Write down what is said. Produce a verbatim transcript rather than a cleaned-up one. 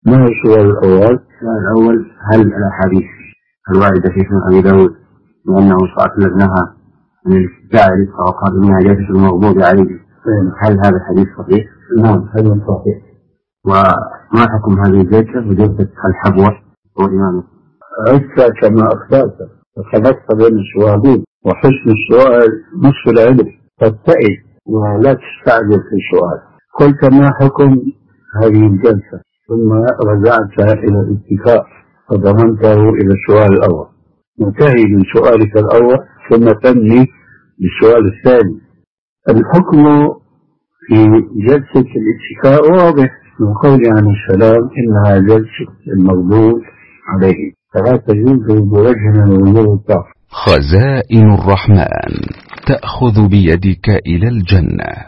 ما هو السؤال الأول؟ السؤال الأول: هل الأحاديث الواردة في سنن أبي داود بأنه صلى الله عليه وسلم نهى عن الاتباع للرزق وقال إنها جاءت المغضوب عليه، هل هذا الحديث صحيح؟ نعم هذا صحيح. وما حكم هذه الجلسة وجلسة الحبوة وإمامه؟ أنت كما أخبرت فخلقت بين السؤالين، وحسن السؤال نصف العلم، فاتئل ولا تستعجل في السؤال. قلت ما حكم هذه الجلسة، ثم رجعت إلى الاتفاق فضمنته إلى السؤال الأول. انتهي من سؤالك الأول ثم تنهي بالسؤال الثاني. الحكم في جلسة الاتفاق واضح من قول عليه السلام إنها جلسة المغضوب عليه، فلا تجوز بوجه من الوجوه الكافر. خزائن الرحمن تأخذ بيدك إلى الجنة.